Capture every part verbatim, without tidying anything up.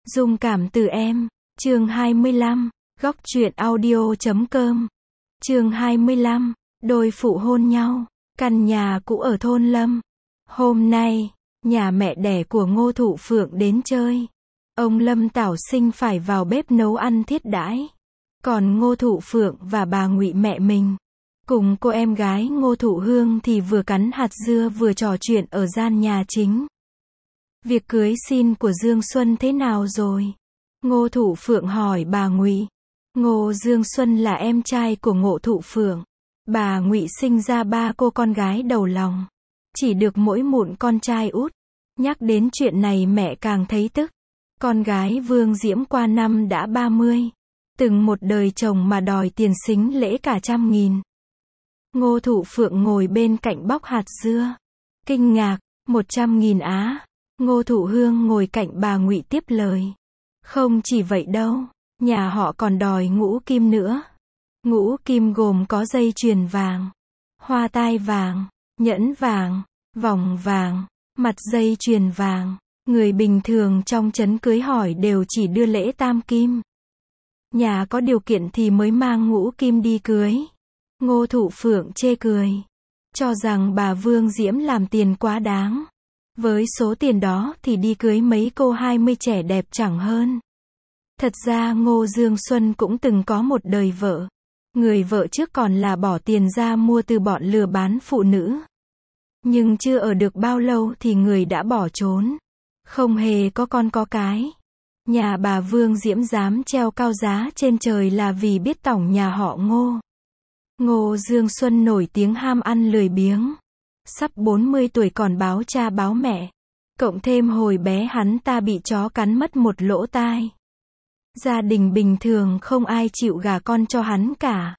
Dung cảm từ em, chương hai mươi lăm, góc truyện audio chấm com. Chương hai mươi lăm, đôi phụ hôn nhau, căn nhà cũ ở thôn Lâm. Hôm nay, nhà mẹ đẻ của Ngô Thụ Phượng đến chơi. Ông Lâm Tảo Sinh phải vào bếp nấu ăn thiết đãi. Còn Ngô Thụ Phượng và bà Ngụy mẹ mình, cùng cô em gái Ngô Thụ Hương thì vừa cắn hạt dưa vừa trò chuyện ở gian nhà chính. Việc cưới xin của Dương Xuân thế nào rồi? Ngô Thụ Phượng hỏi bà Ngụy. Ngô Dương Xuân là em trai của Ngô Thụ Phượng. Bà Ngụy sinh ra ba cô con gái đầu lòng, chỉ được mỗi mụn con trai út. Nhắc đến chuyện này mẹ càng thấy tức. Con gái Vương Diễm qua năm đã ba mươi, từng một đời chồng mà đòi tiền sính lễ cả trăm nghìn. Ngô Thụ Phượng ngồi bên cạnh bóc hạt dưa, kinh ngạc, một trăm nghìn á. Ngô Thụ Hương ngồi cạnh bà Ngụy tiếp lời. Không chỉ vậy đâu, nhà họ còn đòi ngũ kim nữa. Ngũ kim gồm có dây chuyền vàng, hoa tai vàng, nhẫn vàng, vòng vàng, mặt dây chuyền vàng. Người bình thường trong trấn cưới hỏi đều chỉ đưa lễ tam kim. Nhà có điều kiện thì mới mang ngũ kim đi cưới. Ngô Thụ Phượng chê cười, cho rằng bà Vương Diễm làm tiền quá đáng. Với số tiền đó thì đi cưới mấy cô hai mươi trẻ đẹp chẳng hơn. Thật ra Ngô Dương Xuân cũng từng có một đời vợ. Người vợ trước còn là bỏ tiền ra mua từ bọn lừa bán phụ nữ. Nhưng chưa ở được bao lâu thì người đã bỏ trốn. Không hề có con có cái. Nhà bà Vương Diễm dám treo cao giá trên trời là vì biết tổng nhà họ Ngô. Ngô Dương Xuân nổi tiếng ham ăn lười biếng. Sắp bốn mươi tuổi còn báo cha báo mẹ. Cộng thêm hồi bé hắn ta bị chó cắn mất một lỗ tai. Gia đình bình thường không ai chịu gả con cho hắn cả.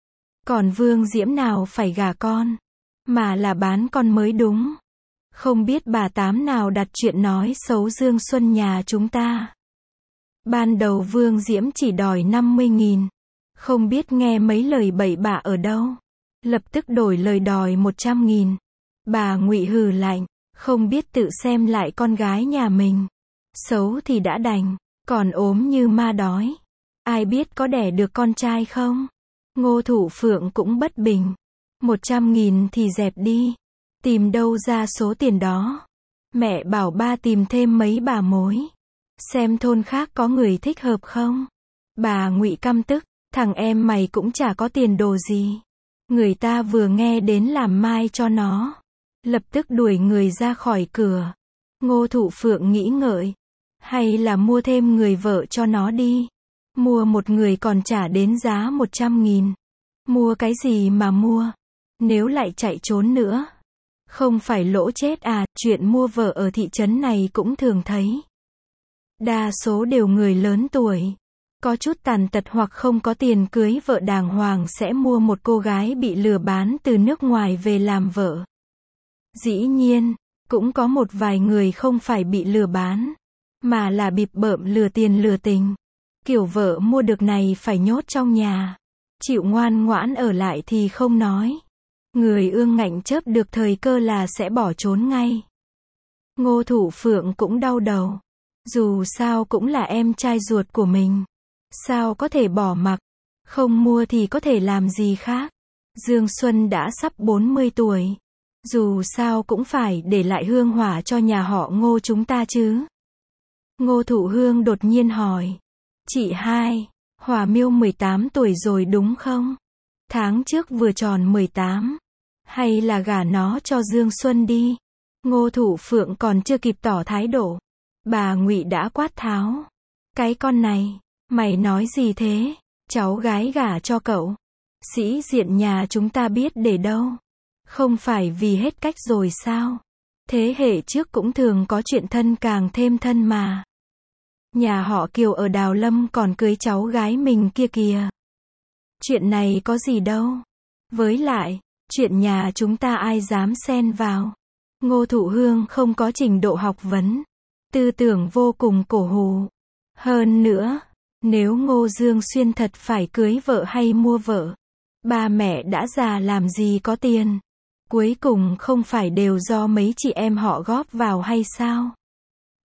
Còn Vương Diễm nào phải gả con, mà là bán con mới đúng. Không biết bà Tám nào đặt chuyện nói xấu Dương Xuân nhà chúng ta. Ban đầu Vương Diễm chỉ đòi năm mươi nghìn. Không biết nghe mấy lời bậy bạ ở đâu. Lập tức đổi lời đòi một trăm nghìn. Bà Ngụy hừ lạnh, không biết tự xem lại con gái nhà mình. Xấu thì đã đành, còn ốm như ma đói. Ai biết có đẻ được con trai không? Ngô Thụ Phượng cũng bất bình. Một trăm nghìn thì dẹp đi. Tìm đâu ra số tiền đó? Mẹ bảo ba tìm thêm mấy bà mối. Xem thôn khác có người thích hợp không? Bà Ngụy căm tức, thằng em mày cũng chả có tiền đồ gì. Người ta vừa nghe đến làm mai cho nó. Lập tức đuổi người ra khỏi cửa. Ngô Thụ Phượng nghĩ ngợi. Hay là mua thêm người vợ cho nó đi. Mua một người còn trả đến giá một trăm nghìn. Mua cái gì mà mua? Nếu lại chạy trốn nữa. Không phải lỗ chết à, chuyện mua vợ ở thị trấn này cũng thường thấy. Đa số đều người lớn tuổi. Có chút tàn tật hoặc không có tiền cưới vợ đàng hoàng sẽ mua một cô gái bị lừa bán từ nước ngoài về làm vợ. Dĩ nhiên, cũng có một vài người không phải bị lừa bán, mà là bịp bợm lừa tiền lừa tình. Kiểu vợ mua được này phải nhốt trong nhà. Chịu ngoan ngoãn ở lại thì không nói. Người ương ngạnh chớp được thời cơ là sẽ bỏ trốn ngay. Ngô Thụ Phượng cũng đau đầu. Dù sao cũng là em trai ruột của mình. Sao có thể bỏ mặc? Không mua thì có thể làm gì khác? Dương Xuân đã sắp bốn mươi tuổi. Dù sao cũng phải để lại hương hỏa cho nhà họ Ngô chúng ta chứ. Ngô Thụ Hương đột nhiên hỏi. Chị hai, Hòa Miêu mười tám tuổi rồi đúng không? Tháng trước vừa tròn mười tám. Hay là gả nó cho Dương Xuân đi? Ngô Thụ Phượng còn chưa kịp tỏ thái độ. Bà Ngụy đã quát tháo. Cái con này, mày nói gì thế? Cháu gái gả cho cậu. Sĩ diện nhà chúng ta biết để đâu. Không phải vì hết cách rồi sao? Thế hệ trước cũng thường có chuyện thân càng thêm thân mà. Nhà họ Kiều ở Đào Lâm còn cưới cháu gái mình kia kìa. Chuyện này có gì đâu. Với lại, chuyện nhà chúng ta ai dám xen vào. Ngô Thụ Hương không có trình độ học vấn. Tư tưởng vô cùng cổ hủ. Hơn nữa, nếu Ngô Dương Xuyên thật phải cưới vợ hay mua vợ, ba mẹ đã già làm gì có tiền. Cuối cùng không phải đều do mấy chị em họ góp vào hay sao?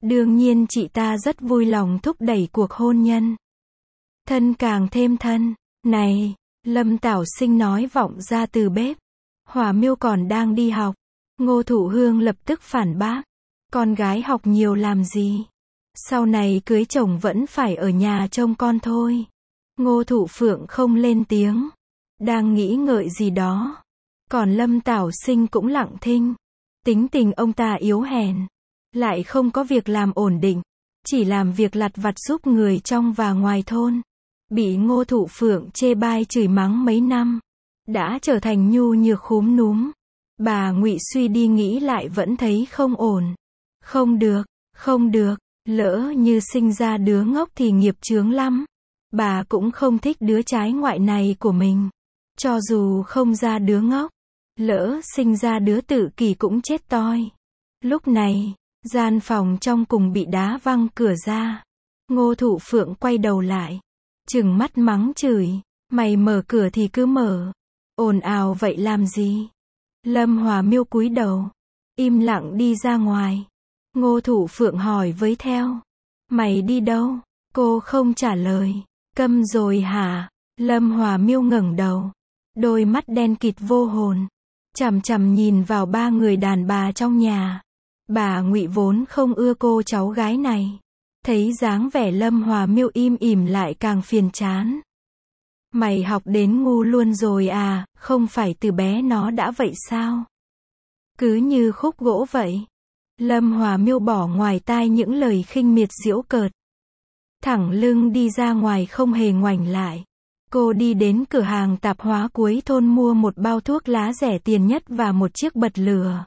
Đương nhiên chị ta rất vui lòng thúc đẩy cuộc hôn nhân. Thân càng thêm thân. Này, Lâm Tảo Sinh nói vọng ra từ bếp. Hòa Miêu còn đang đi học. Ngô Thụ Hương lập tức phản bác. Con gái học nhiều làm gì? Sau này cưới chồng vẫn phải ở nhà trông con thôi. Ngô Thụ Phượng không lên tiếng. Đang nghĩ ngợi gì đó. Còn Lâm Tảo Sinh cũng lặng thinh. Tính tình ông ta yếu hèn. Lại không có việc làm ổn định. Chỉ làm việc lặt vặt giúp người trong và ngoài thôn. Bị Ngô Thụ Phượng chê bai chửi mắng mấy năm. Đã trở thành nhu nhược khúm núm. Bà Ngụy suy đi nghĩ lại vẫn thấy không ổn. Không được, không được. Lỡ như sinh ra đứa ngốc thì nghiệp chướng lắm. Bà cũng không thích đứa trái ngoại này của mình. Cho dù không ra đứa ngốc. Lỡ sinh ra đứa tự kỷ cũng chết toi. Lúc này, gian phòng trong cùng bị đá văng cửa ra. Ngô Thụ Phượng quay đầu lại. Trừng mắt mắng chửi. Mày mở cửa thì cứ mở. Ồn ào vậy làm gì? Lâm Hòa Miêu cúi đầu. Im lặng đi ra ngoài. Ngô Thụ Phượng hỏi với theo. Mày đi đâu? Cô không trả lời. Câm rồi hả? Lâm Hòa Miêu ngẩng đầu. Đôi mắt đen kịt vô hồn. Chằm chằm nhìn vào ba người đàn bà trong nhà. Bà Ngụy vốn không ưa cô cháu gái này. Thấy dáng vẻ Lâm Hòa Miêu im ỉm lại càng phiền chán. Mày học đến ngu luôn rồi à, không phải từ bé nó đã vậy sao? Cứ như khúc gỗ vậy. Lâm Hòa Miêu bỏ ngoài tai những lời khinh miệt giễu cợt. Thẳng lưng đi ra ngoài không hề ngoảnh lại. Cô đi đến cửa hàng tạp hóa cuối thôn mua một bao thuốc lá rẻ tiền nhất và một chiếc bật lửa.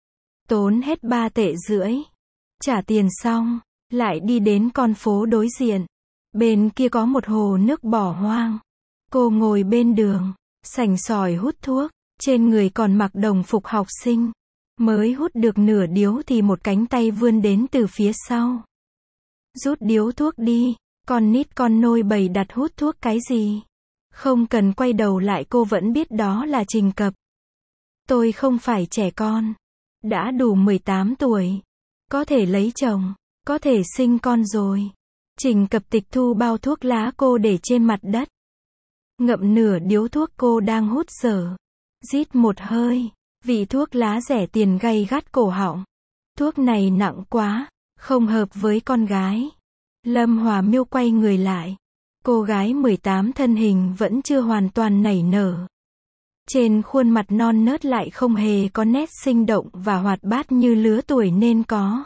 Tốn hết ba tệ rưỡi. Trả tiền xong, lại đi đến con phố đối diện. Bên kia có một hồ nước bỏ hoang. Cô ngồi bên đường, sành sỏi hút thuốc, trên người còn mặc đồng phục học sinh. Mới hút được nửa điếu thì một cánh tay vươn đến từ phía sau. Rút điếu thuốc đi, con nít con nôi bầy đặt hút thuốc cái gì? Không cần quay đầu lại cô vẫn biết đó là Trình Cập. Tôi không phải trẻ con. Đã đủ mười tám tuổi. Có thể lấy chồng, có thể sinh con rồi. Trình Cập tịch thu bao thuốc lá cô để trên mặt đất. Ngậm nửa điếu thuốc cô đang hút dở. Rít một hơi. Vị thuốc lá rẻ tiền gay gắt cổ họng. Thuốc này nặng quá, không hợp với con gái. Lâm Hòa Miêu quay người lại. Cô gái mười tám thân hình vẫn chưa hoàn toàn nảy nở. Trên khuôn mặt non nớt lại không hề có nét sinh động và hoạt bát như lứa tuổi nên có.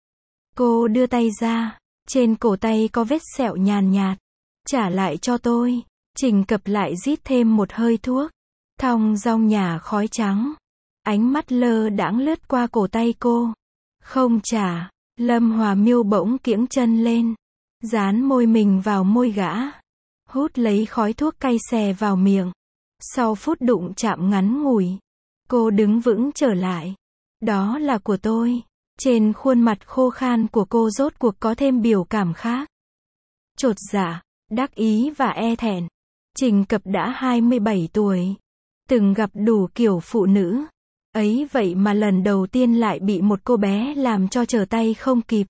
Cô đưa tay ra, trên cổ tay có vết sẹo nhàn nhạt. Trả lại cho tôi. Trình Cập lại rít thêm một hơi thuốc. Thong dong nhả khói trắng. Ánh mắt lơ đãng lướt qua cổ tay cô. Không trả. Lâm Hòa Miêu bỗng kiễng chân lên. Dán môi mình vào môi gã. Hút lấy khói thuốc cay xè vào miệng. Sau phút đụng chạm ngắn ngủi, cô đứng vững trở lại. Đó là của tôi. Trên khuôn mặt khô khan của cô rốt cuộc có thêm biểu cảm khác. Chột dạ, đắc ý và e thẹn. Trình Cập đã hai mươi bảy tuổi. Từng gặp đủ kiểu phụ nữ. Ấy vậy mà lần đầu tiên lại bị một cô bé làm cho trở tay không kịp.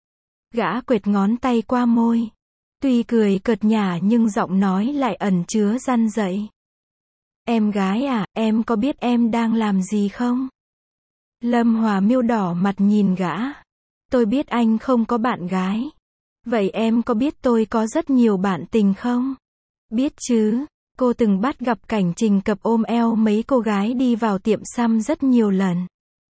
Gã quệt ngón tay qua môi. Tuy cười cợt nhả nhưng giọng nói lại ẩn chứa răn dậy. Em gái à, em có biết em đang làm gì không? Lâm Hòa Miêu đỏ mặt nhìn gã. Tôi biết anh không có bạn gái. Vậy em có biết tôi có rất nhiều bạn tình không? Biết chứ, cô từng bắt gặp cảnh Trình Cập ôm eo mấy cô gái đi vào tiệm xăm rất nhiều lần.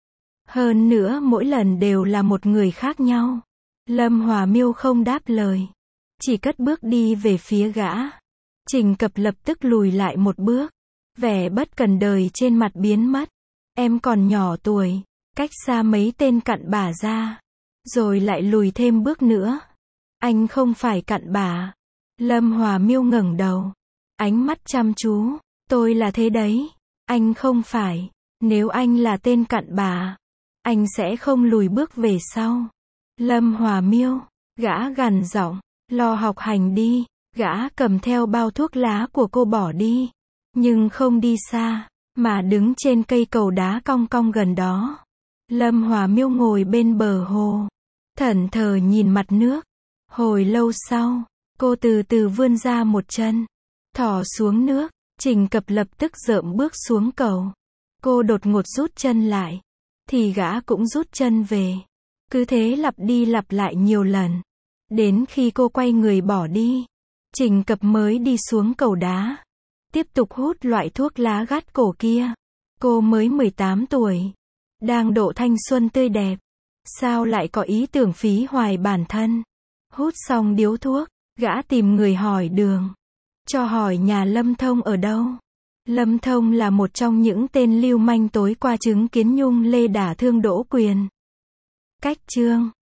Hơn nữa mỗi lần đều là một người khác nhau. Lâm Hòa Miêu không đáp lời. Chỉ cất bước đi về phía gã. Trình Cập lập tức lùi lại một bước. Vẻ bất cần đời trên mặt biến mất. Em còn nhỏ tuổi. Cách xa mấy tên cặn bã ra. Rồi lại lùi thêm bước nữa. Anh không phải cặn bã. Lâm Hòa Miêu ngẩng đầu. Ánh mắt chăm chú. Tôi là thế đấy. Anh không phải. Nếu anh là tên cặn bã, anh sẽ không lùi bước về sau. Lâm Hòa Miêu. Gã gằn giọng. Lo học hành đi. Gã cầm theo bao thuốc lá của cô bỏ đi. Nhưng không đi xa, mà đứng trên cây cầu đá cong cong gần đó. Lâm Hòa Miêu ngồi bên bờ hồ. Thẫn thờ nhìn mặt nước. Hồi lâu sau, cô từ từ vươn ra một chân. Thỏ xuống nước. Trình Cập lập tức dợm bước xuống cầu. Cô đột ngột rút chân lại. Thì gã cũng rút chân về. Cứ thế lặp đi lặp lại nhiều lần. Đến khi cô quay người bỏ đi, Trình Cập mới đi xuống cầu đá. Tiếp tục hút loại thuốc lá gắt cổ kia. Cô mới mười tám tuổi. Đang độ thanh xuân tươi đẹp. Sao lại có ý tưởng phí hoài bản thân. Hút xong điếu thuốc, gã tìm người hỏi đường. Cho hỏi nhà Lâm Thông ở đâu. Lâm Thông là một trong những tên lưu manh tối qua chứng kiến Nhung Lê đả thương Đỗ Quyền. Cách chương